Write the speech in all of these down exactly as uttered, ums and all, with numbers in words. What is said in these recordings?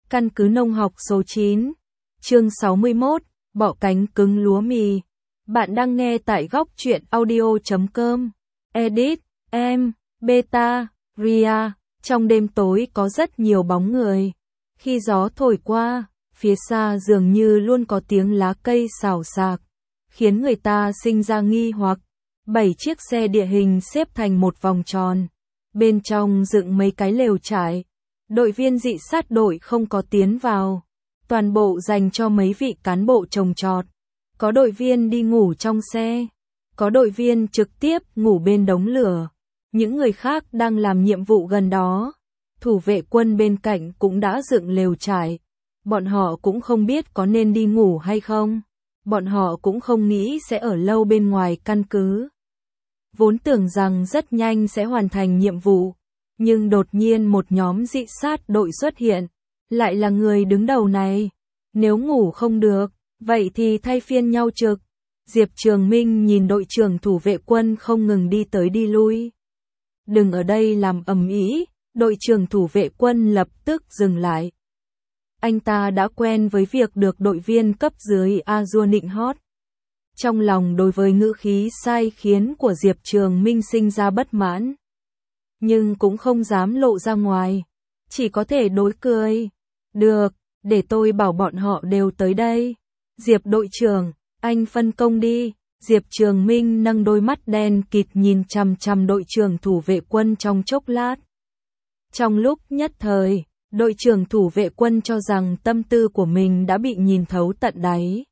Căn cứ nông học số chín, chương sáu mươi mốt, bọ cánh cứng lúa mì. Bạn đang nghe tại góc truyện audio chấm com. Edit, em, Beta, Ria. Trong đêm tối có rất nhiều bóng người. Khi gió thổi qua, phía xa dường như luôn có tiếng lá cây xào xạc, khiến người ta sinh ra nghi hoặc. Bảy chiếc xe địa hình xếp thành một vòng tròn. Bên trong dựng mấy cái lều trại. Đội viên dị sát đội không có tiến vào. Toàn bộ dành cho mấy vị cán bộ trồng trọt. Có đội viên đi ngủ trong xe. Có đội viên trực tiếp ngủ bên đống lửa. Những người khác đang làm nhiệm vụ gần đó. Thủ vệ quân bên cạnh cũng đã dựng lều trại. Bọn họ cũng không biết có nên đi ngủ hay không. Bọn họ cũng không nghĩ sẽ ở lâu bên ngoài căn cứ. Vốn tưởng rằng rất nhanh sẽ hoàn thành nhiệm vụ. Nhưng đột nhiên một nhóm dị sát đội xuất hiện. Lại là người đứng đầu này. Nếu ngủ không được, vậy thì thay phiên nhau trực. Diệp Trường Minh nhìn đội trưởng thủ vệ quân không ngừng đi tới đi lui. Đừng ở đây làm ầm ĩ, đội trưởng thủ vệ quân lập tức dừng lại. Anh ta đã quen với việc được đội viên cấp dưới A-dua nịnh hót. Trong lòng đối với ngữ khí sai khiến của Diệp Trường Minh sinh ra bất mãn. Nhưng cũng không dám lộ ra ngoài. Chỉ có thể đối cười. Được, để tôi bảo bọn họ đều tới đây. Diệp đội trưởng, anh phân công đi. Diệp Trường Minh nâng đôi mắt đen kịt nhìn chằm chằm đội trưởng thủ vệ quân trong chốc lát. Trong lúc nhất thời, đội trưởng thủ vệ quân cho rằng tâm tư của mình đã bị nhìn thấu tận đáy.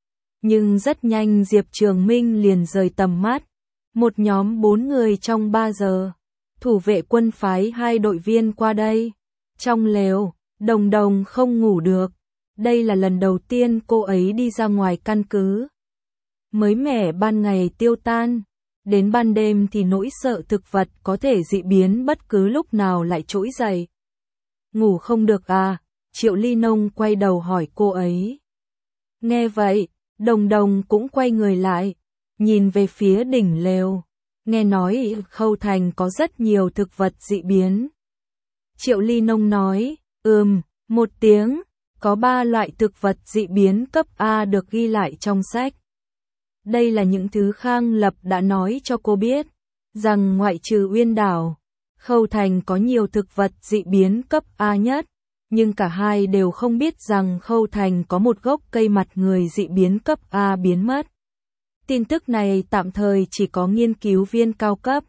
Nhưng rất nhanh Diệp Trường Minh liền rời tầm mắt. Một nhóm bốn người trong ba giờ. Thủ vệ quân phái hai đội viên qua đây. Trong lều, Đồng Đồng không ngủ được. Đây là lần đầu tiên cô ấy đi ra ngoài căn cứ. Mới mẻ ban ngày tiêu tan. Đến ban đêm thì nỗi sợ thực vật có thể dị biến bất cứ lúc nào lại trỗi dậy. Ngủ không được à? Triệu Ly Nông quay đầu hỏi cô ấy. Nghe vậy, Đồng Đồng cũng quay người lại. Nhìn về phía đỉnh lều. Nghe nói Khâu Thành có rất nhiều thực vật dị biến. Triệu Ly Nông nói, ừm, một tiếng, có ba loại thực vật dị biến cấp A được ghi lại trong sách. Đây là những thứ Khang Lập đã nói cho cô biết, rằng ngoại trừ Uyên Đảo, Khâu Thành có nhiều thực vật dị biến cấp A nhất, nhưng cả hai đều không biết rằng Khâu Thành có một gốc cây mặt người dị biến cấp A biến mất. Tin tức này tạm thời chỉ có nghiên cứu viên cao cấp.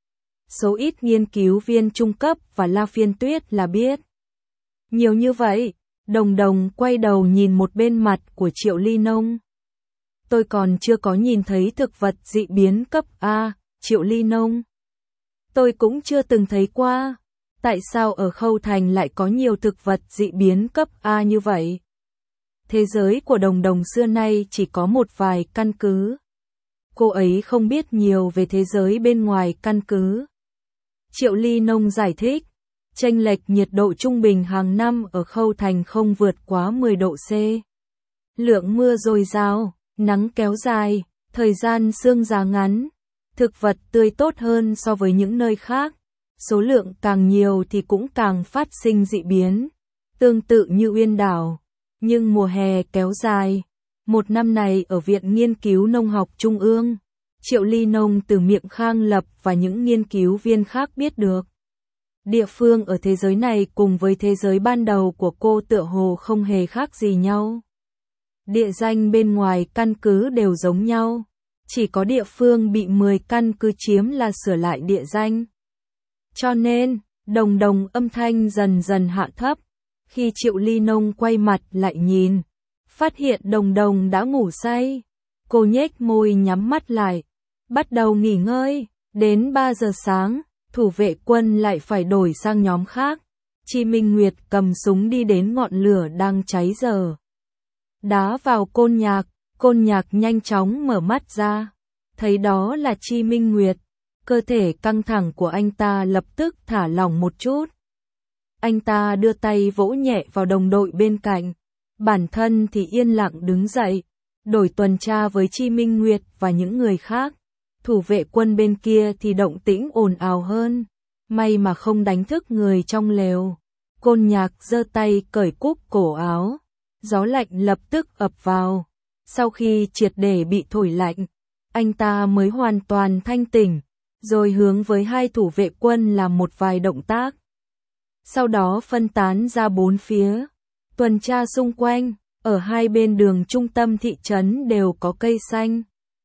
Số ít nghiên cứu viên trung cấp và La Phiên Tuyết là biết. Nhiều như vậy, Đồng Đồng quay đầu nhìn một bên mặt của Triệu Ly Nông. Tôi còn chưa có nhìn thấy thực vật dị biến cấp A, Triệu Ly Nông. Tôi cũng chưa từng thấy qua. Tại sao ở Khâu Thành lại có nhiều thực vật dị biến cấp A như vậy? Thế giới của Đồng Đồng xưa nay chỉ có một vài căn cứ. Cô ấy không biết nhiều về thế giới bên ngoài căn cứ. Triệu Ly Nông giải thích, chênh lệch nhiệt độ trung bình hàng năm ở Khâu Thành không vượt quá mười độ C. Lượng mưa dồi dào, nắng kéo dài, thời gian sương giá ngắn, thực vật tươi tốt hơn so với những nơi khác. Số lượng càng nhiều thì cũng càng phát sinh dị biến, tương tự như Uyên Đảo. Nhưng mùa hè kéo dài. Một năm này ở Viện Nghiên cứu Nông học Trung ương, Triệu Ly Nông từ miệng Khang Lập và những nghiên cứu viên khác biết được. Địa phương ở thế giới này cùng với thế giới ban đầu của cô tựa hồ không hề khác gì nhau. Địa danh bên ngoài căn cứ đều giống nhau. Chỉ có địa phương bị mười căn cứ chiếm là sửa lại địa danh. Cho nên, Đồng Đồng âm thanh dần dần hạ thấp. Khi Triệu Ly Nông quay mặt lại nhìn, phát hiện Đồng Đồng đã ngủ say. Cô nhếch môi nhắm mắt lại, bắt đầu nghỉ ngơi. Đến ba giờ sáng, thủ vệ quân lại phải đổi sang nhóm khác. Chi Minh Nguyệt cầm súng đi đến ngọn lửa đang cháy dở. Đá vào Côn Nhạc, Côn Nhạc nhanh chóng mở mắt ra. Thấy đó là Chi Minh Nguyệt. Cơ thể căng thẳng của anh ta lập tức thả lỏng một chút. Anh ta đưa tay vỗ nhẹ vào đồng đội bên cạnh. Bản thân thì yên lặng đứng dậy, đổi tuần tra với Chi Minh Nguyệt và những người khác. Thủ vệ quân bên kia thì động tĩnh ồn ào hơn. May mà không đánh thức người trong lều. Côn Nhạc giơ tay cởi cúc cổ áo, gió lạnh lập tức ập vào. Sau khi triệt để bị thổi lạnh, anh ta mới hoàn toàn thanh tỉnh, rồi hướng với hai thủ vệ quân làm một vài động tác. Sau đó phân tán ra bốn phía, tuần tra xung quanh, ở hai bên đường trung tâm thị trấn đều có cây xanh.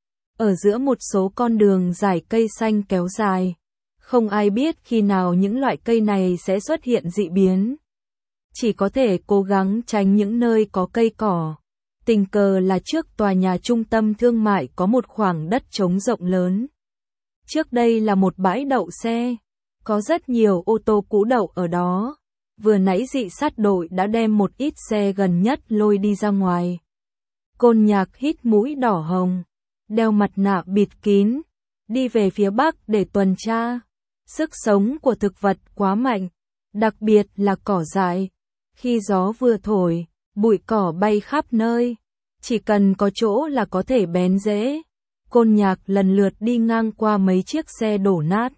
Ở giữa một số con đường dải cây xanh kéo dài, không ai biết khi nào những loại cây này sẽ xuất hiện dị biến. Chỉ có thể cố gắng tránh những nơi có cây cỏ. Tình cờ là trước tòa nhà trung tâm thương mại có một khoảng đất trống rộng lớn. Trước đây là một bãi đậu xe, có rất nhiều ô tô cũ đậu ở đó. Vừa nãy dị sát đội đã đem một ít xe gần nhất lôi đi ra ngoài. Côn Nhạc hít mũi đỏ hồng, đeo mặt nạ bịt kín, đi về phía bắc để tuần tra. Sức sống của thực vật quá mạnh, đặc biệt là cỏ dại. Khi gió vừa thổi, bụi cỏ bay khắp nơi, chỉ cần có chỗ là có thể bén rễ. Côn Nhạc lần lượt đi ngang qua mấy chiếc xe đổ nát,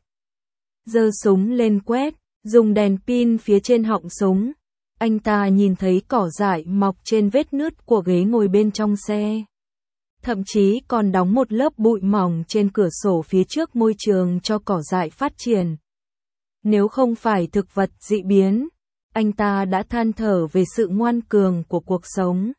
giơ súng lên quét, dùng đèn pin phía trên họng súng. Anh ta nhìn thấy cỏ dại mọc trên vết nứt của ghế ngồi bên trong xe. Thậm chí còn đóng một lớp bụi mỏng trên cửa sổ phía trước môi trường cho cỏ dại phát triển. Nếu không phải thực vật dị biến, anh ta đã than thở về sự ngoan cường của cuộc sống.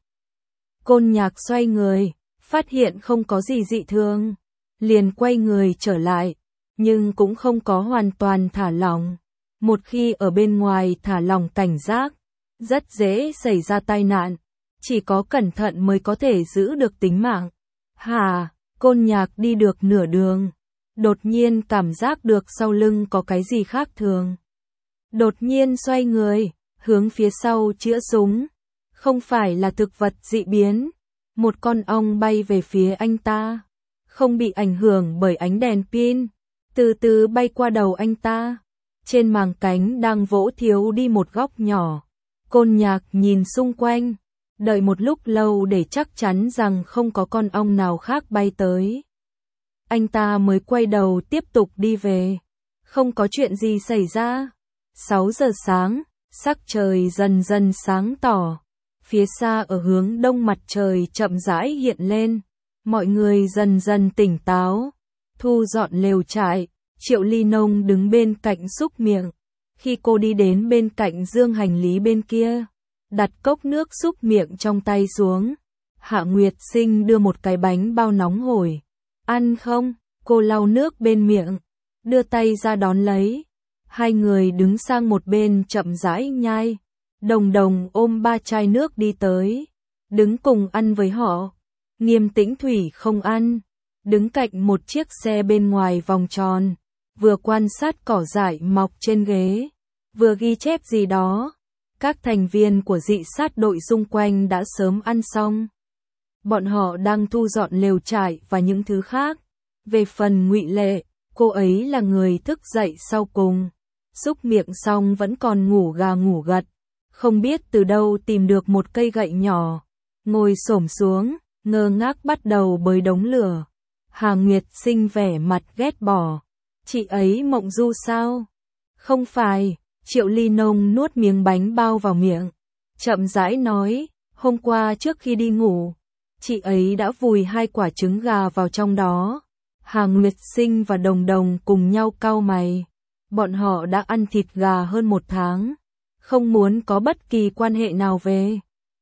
Côn Nhạc xoay người, phát hiện không có gì dị thường, liền quay người trở lại, nhưng cũng không có hoàn toàn thả lỏng. Một khi ở bên ngoài thả lỏng cảnh giác, rất dễ xảy ra tai nạn, chỉ có cẩn thận mới có thể giữ được tính mạng. Hà, Côn Nhạc đi được nửa đường, đột nhiên cảm giác được sau lưng có cái gì khác thường. Đột nhiên xoay người, hướng phía sau chĩa súng. Không phải là thực vật dị biến, một con ong bay về phía anh ta, không bị ảnh hưởng bởi ánh đèn pin, từ từ bay qua đầu anh ta. Trên màng cánh đang vỗ thiếu đi một góc nhỏ. Côn Nhạc nhìn xung quanh, đợi một lúc lâu để chắc chắn rằng không có con ong nào khác bay tới. Anh ta mới quay đầu tiếp tục đi về. Không có chuyện gì xảy ra. sáu giờ sáng, sắc trời dần dần sáng tỏ. Phía xa ở hướng đông mặt trời chậm rãi hiện lên. Mọi người dần dần tỉnh táo. Thu dọn lều trại. Triệu Ly Nông đứng bên cạnh xúc miệng. Khi cô đi đến bên cạnh dương hành lý bên kia, đặt cốc nước xúc miệng trong tay xuống. Hạ Nguyệt Sinh đưa một cái bánh bao nóng hổi. Ăn không? Cô lau nước bên miệng, đưa tay ra đón lấy. Hai người đứng sang một bên chậm rãi nhai. Đồng Đồng ôm ba chai nước đi tới, đứng cùng ăn với họ. Nghiêm Tĩnh Thủy không ăn, đứng cạnh một chiếc xe bên ngoài vòng tròn, vừa quan sát cỏ dại mọc trên ghế, vừa ghi chép gì đó. Các thành viên của dị sát đội xung quanh đã sớm ăn xong. Bọn họ đang thu dọn lều trại và những thứ khác. Về phần Ngụy Lệ, cô ấy là người thức dậy sau cùng. Xúc miệng xong vẫn còn ngủ gà ngủ gật. Không biết từ đâu tìm được một cây gậy nhỏ. Ngồi xổm xuống, ngơ ngác bắt đầu bới đống lửa. Hà Nguyệt Sinh vẻ mặt ghét bỏ. Chị ấy mộng du sao? Không phải. Triệu Ly Nông nuốt miếng bánh bao vào miệng, chậm rãi nói, hôm qua trước khi đi ngủ, chị ấy đã vùi hai quả trứng gà vào trong đó. Hà Nguyệt Sinh và Đồng Đồng cùng nhau cau mày. Bọn họ đã ăn thịt gà hơn một tháng, không muốn có bất kỳ quan hệ nào về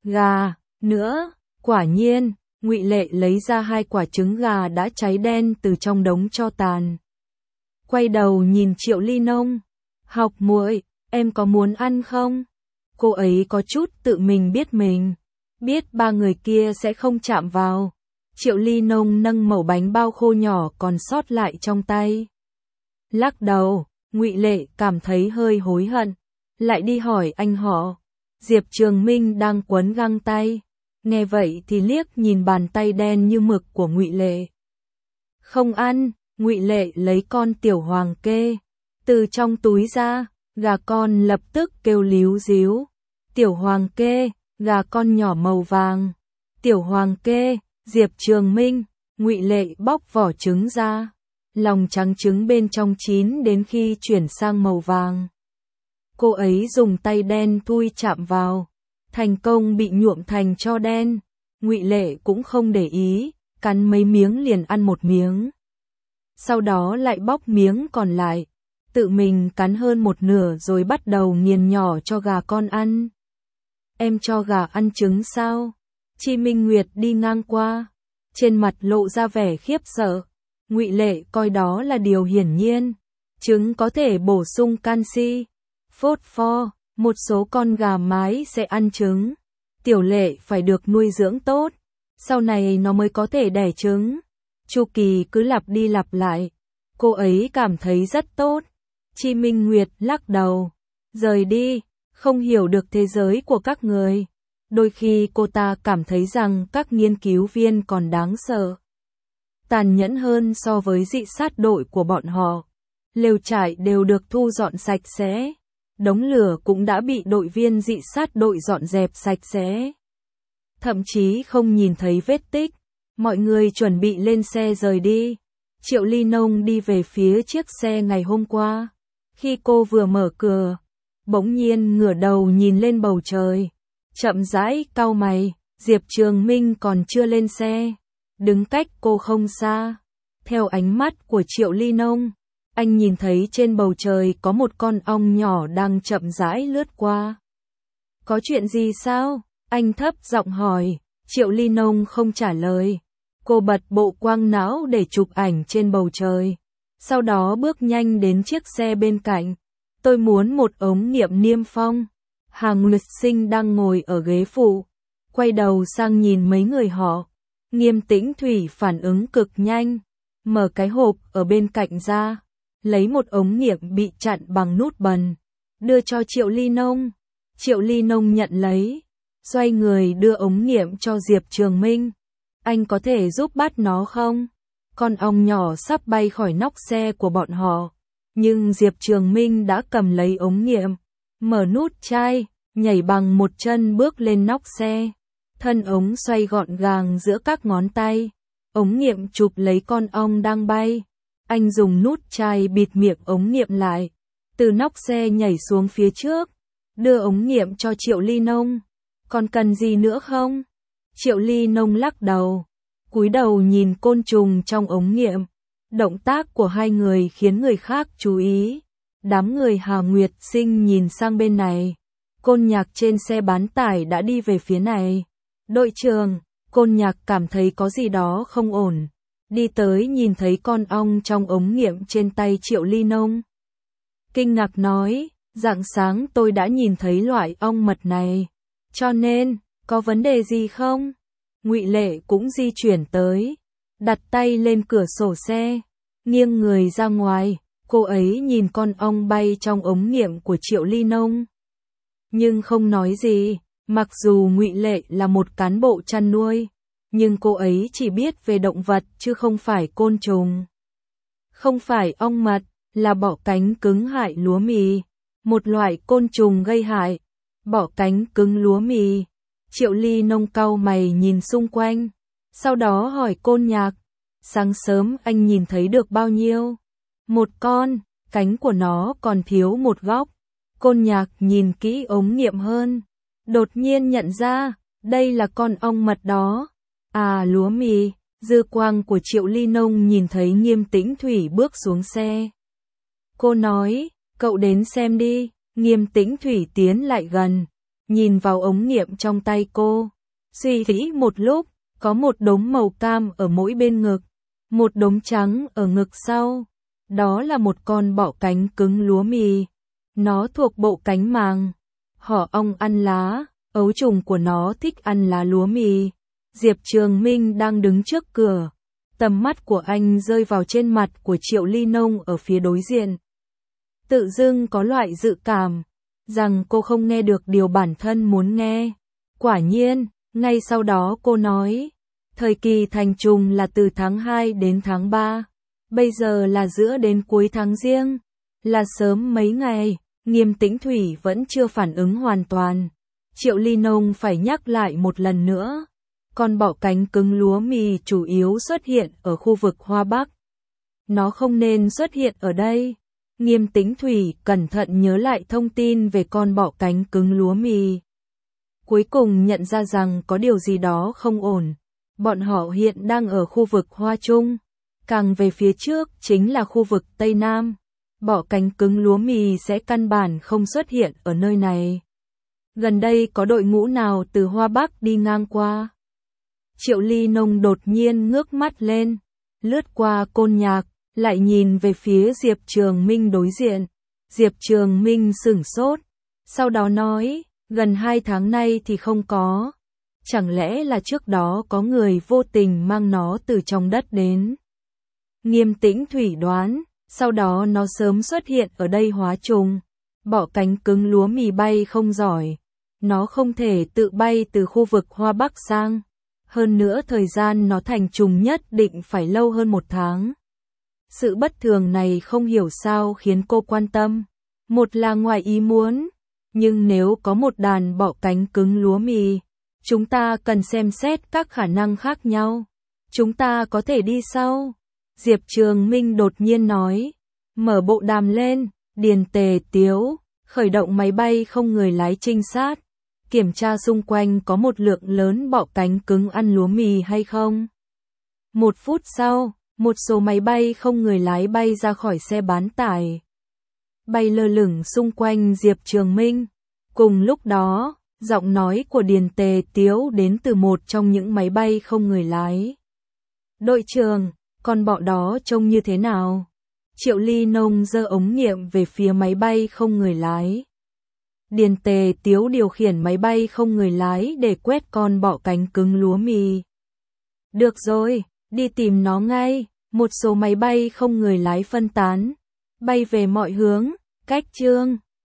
gà nữa. Quả nhiên, Ngụy Lệ lấy ra hai quả trứng gà đã cháy đen từ trong đống tro tàn. Quay đầu nhìn Triệu Ly Nông, học muội, em có muốn ăn không? Cô ấy có chút tự mình biết mình, biết ba người kia sẽ không chạm vào. Triệu Ly Nông nâng mẩu bánh bao khô nhỏ còn sót lại trong tay. Lắc đầu, Ngụy Lệ cảm thấy hơi hối hận, lại đi hỏi anh họ. Diệp Trường Minh đang quấn găng tay, nghe vậy thì liếc nhìn bàn tay đen như mực của Ngụy Lệ. Không ăn. Ngụy Lệ lấy con tiểu hoàng kê từ trong túi ra, gà con lập tức kêu líu díu. Tiểu hoàng kê, gà con nhỏ màu vàng. Tiểu hoàng kê, Diệp Trường Minh. Ngụy Lệ bóc vỏ trứng ra, lòng trắng trứng bên trong chín đến khi chuyển sang màu vàng. Cô ấy dùng tay đen thui chạm vào, thành công bị nhuộm thành tro đen. Ngụy Lệ cũng không để ý, cắn mấy miếng liền ăn một miếng. Sau đó lại bóc miếng còn lại, tự mình cắn hơn một nửa rồi bắt đầu nghiền nhỏ cho gà con ăn. Em cho gà ăn trứng sao? Chi Minh Nguyệt đi ngang qua, trên mặt lộ ra vẻ khiếp sợ. Ngụy Lệ coi đó là điều hiển nhiên. Trứng có thể bổ sung canxi, phốt pho, một số con gà mái sẽ ăn trứng. Tiểu Lệ phải được nuôi dưỡng tốt, sau này nó mới có thể đẻ trứng. Chu kỳ cứ lặp đi lặp lại, cô ấy cảm thấy rất tốt. Chi Minh Nguyệt lắc đầu, rời đi, không hiểu được thế giới của các người. Đôi khi cô ta cảm thấy rằng các nghiên cứu viên còn đáng sợ, tàn nhẫn hơn so với dị sát đội của bọn họ. Lều trại đều được thu dọn sạch sẽ, đống lửa cũng đã bị đội viên dị sát đội dọn dẹp sạch sẽ. Thậm chí không nhìn thấy vết tích, mọi người chuẩn bị lên xe rời đi. Triệu Ly Nông đi về phía chiếc xe ngày hôm qua. Khi cô vừa mở cửa, bỗng nhiên ngửa đầu nhìn lên bầu trời, chậm rãi cau mày. Diệp Trường Minh còn chưa lên xe, đứng cách cô không xa. Theo ánh mắt của Triệu Ly Nông, anh nhìn thấy trên bầu trời có một con ong nhỏ đang chậm rãi lướt qua. Có chuyện gì sao? Anh thấp giọng hỏi. Triệu Ly Nông không trả lời. Cô bật bộ quang não để chụp ảnh trên bầu trời, sau đó bước nhanh đến chiếc xe bên cạnh. Tôi muốn một ống nghiệm niêm phong. Hàng Nguyệt Sinh đang ngồi ở ghế phụ, quay đầu sang nhìn mấy người họ. Nghiêm Tĩnh Thủy phản ứng cực nhanh, mở cái hộp ở bên cạnh ra, lấy một ống nghiệm bị chặn bằng nút bần, đưa cho Triệu Ly Nông. Triệu Ly Nông nhận lấy, xoay người đưa ống nghiệm cho Diệp Trường Minh. Anh có thể giúp bắt nó không? Con ong nhỏ sắp bay khỏi nóc xe của bọn họ, nhưng Diệp Trường Minh đã cầm lấy ống nghiệm, mở nút chai, nhảy bằng một chân bước lên nóc xe. Thân ống xoay gọn gàng giữa các ngón tay, ống nghiệm chụp lấy con ong đang bay. Anh dùng nút chai bịt miệng ống nghiệm lại, từ nóc xe nhảy xuống phía trước, đưa ống nghiệm cho Triệu Ly Nông. Còn cần gì nữa không? Triệu Ly Nông lắc đầu, cúi đầu nhìn côn trùng trong ống nghiệm. Động tác của hai người khiến người khác chú ý. Đám người Hà Nguyệt Sinh nhìn sang bên này. Côn Nhạc trên xe bán tải đã đi về phía này. Đội trưởng, Côn Nhạc cảm thấy có gì đó không ổn. Đi tới nhìn thấy con ong trong ống nghiệm trên tay Triệu Ly Nông. Kinh ngạc nói, rạng sáng tôi đã nhìn thấy loại ong mật này. Cho nên, có vấn đề gì không? Ngụy Lệ cũng di chuyển tới, đặt tay lên cửa sổ xe, nghiêng người ra ngoài. Cô ấy nhìn con ong bay trong ống nghiệm của Triệu Ly Nông, nhưng không nói gì. Mặc dù Ngụy Lệ là một cán bộ chăn nuôi, nhưng cô ấy chỉ biết về động vật chứ không phải côn trùng. Không phải ong mật, là bọ cánh cứng hại lúa mì, một loại côn trùng gây hại. Bọ cánh cứng lúa mì. Triệu Ly Nông cau mày nhìn xung quanh, sau đó hỏi Côn Nhạc, sáng sớm anh nhìn thấy được bao nhiêu? Một con, cánh của nó còn thiếu một góc. Côn Nhạc nhìn kỹ ống nghiệm hơn, đột nhiên nhận ra, đây là con ong mật đó. À, lúa mì. Dư quang của Triệu Ly Nông nhìn thấy Nghiêm Tĩnh Thủy bước xuống xe. Cô nói, cậu đến xem đi. Nghiêm Tĩnh Thủy tiến lại gần, nhìn vào ống nghiệm trong tay cô, suy nghĩ một lúc. Có một đốm màu cam ở mỗi bên ngực, một đốm trắng ở ngực sau. Đó là một con bọ cánh cứng lúa mì. Nó thuộc bộ cánh màng. Họ ong ăn lá, ấu trùng của nó thích ăn lá lúa mì. Diệp Trường Minh đang đứng trước cửa, tầm mắt của anh rơi vào trên mặt của Triệu Ly Nông ở phía đối diện. Tự dưng có loại dự cảm rằng cô không nghe được điều bản thân muốn nghe. Quả nhiên, ngay sau đó cô nói, thời kỳ thành trùng là từ tháng hai đến tháng ba, bây giờ là giữa đến cuối tháng Giêng, là sớm mấy ngày. Nghiêm Tĩnh Thủy vẫn chưa phản ứng hoàn toàn. Triệu Ly Nông phải nhắc lại một lần nữa. Con bọ cánh cứng lúa mì chủ yếu xuất hiện ở khu vực Hoa Bắc. Nó không nên xuất hiện ở đây. Nghiêm Tĩnh Thủy cẩn thận nhớ lại thông tin về con bọ cánh cứng lúa mì. Cuối cùng nhận ra rằng có điều gì đó không ổn. Bọn họ hiện đang ở khu vực Hoa Trung. Càng về phía trước chính là khu vực Tây Nam. Bọ cánh cứng lúa mì sẽ căn bản không xuất hiện ở nơi này. Gần đây có đội ngũ nào từ Hoa Bắc đi ngang qua? Triệu Ly Nông đột nhiên ngước mắt lên, lướt qua Côn Nhạc, lại nhìn về phía Diệp Trường Minh đối diện. Diệp Trường Minh sửng sốt, sau đó nói, gần hai tháng nay thì không có. Chẳng lẽ là trước đó có người vô tình mang nó từ trong đất đến? Nghiêm Tĩnh Thủy đoán, sau đó nó sớm xuất hiện ở đây hóa trùng. Bọ cánh cứng lúa mì bay không giỏi. Nó không thể tự bay từ khu vực Hoa Bắc sang. Hơn nữa thời gian nó thành trùng nhất định phải lâu hơn một tháng. Sự bất thường này không hiểu sao khiến cô quan tâm. Một là ngoài ý muốn. Nhưng nếu có một đàn bọ cánh cứng lúa mì, chúng ta cần xem xét các khả năng khác nhau. Chúng ta có thể đi sau. Diệp Trường Minh đột nhiên nói. Mở bộ đàm lên, Điền Tề Tiếu, khởi động máy bay không người lái trinh sát. Kiểm tra xung quanh có một lượng lớn bọ cánh cứng ăn lúa mì hay không. Một phút sau, một số máy bay không người lái bay ra khỏi xe bán tải. Bay lơ lửng xung quanh Diệp Trường Minh. Cùng lúc đó, giọng nói của Điền Tề Tiếu đến từ một trong những máy bay không người lái. Đội trưởng, con bọ đó trông như thế nào? Triệu Ly Nông giơ ống nghiệm về phía máy bay không người lái. Điền Tề Tiếu điều khiển máy bay không người lái để quét con bọ cánh cứng lúa mì. Được rồi, đi tìm nó ngay. Một số máy bay không người lái phân tán, bay về mọi hướng. Cách chương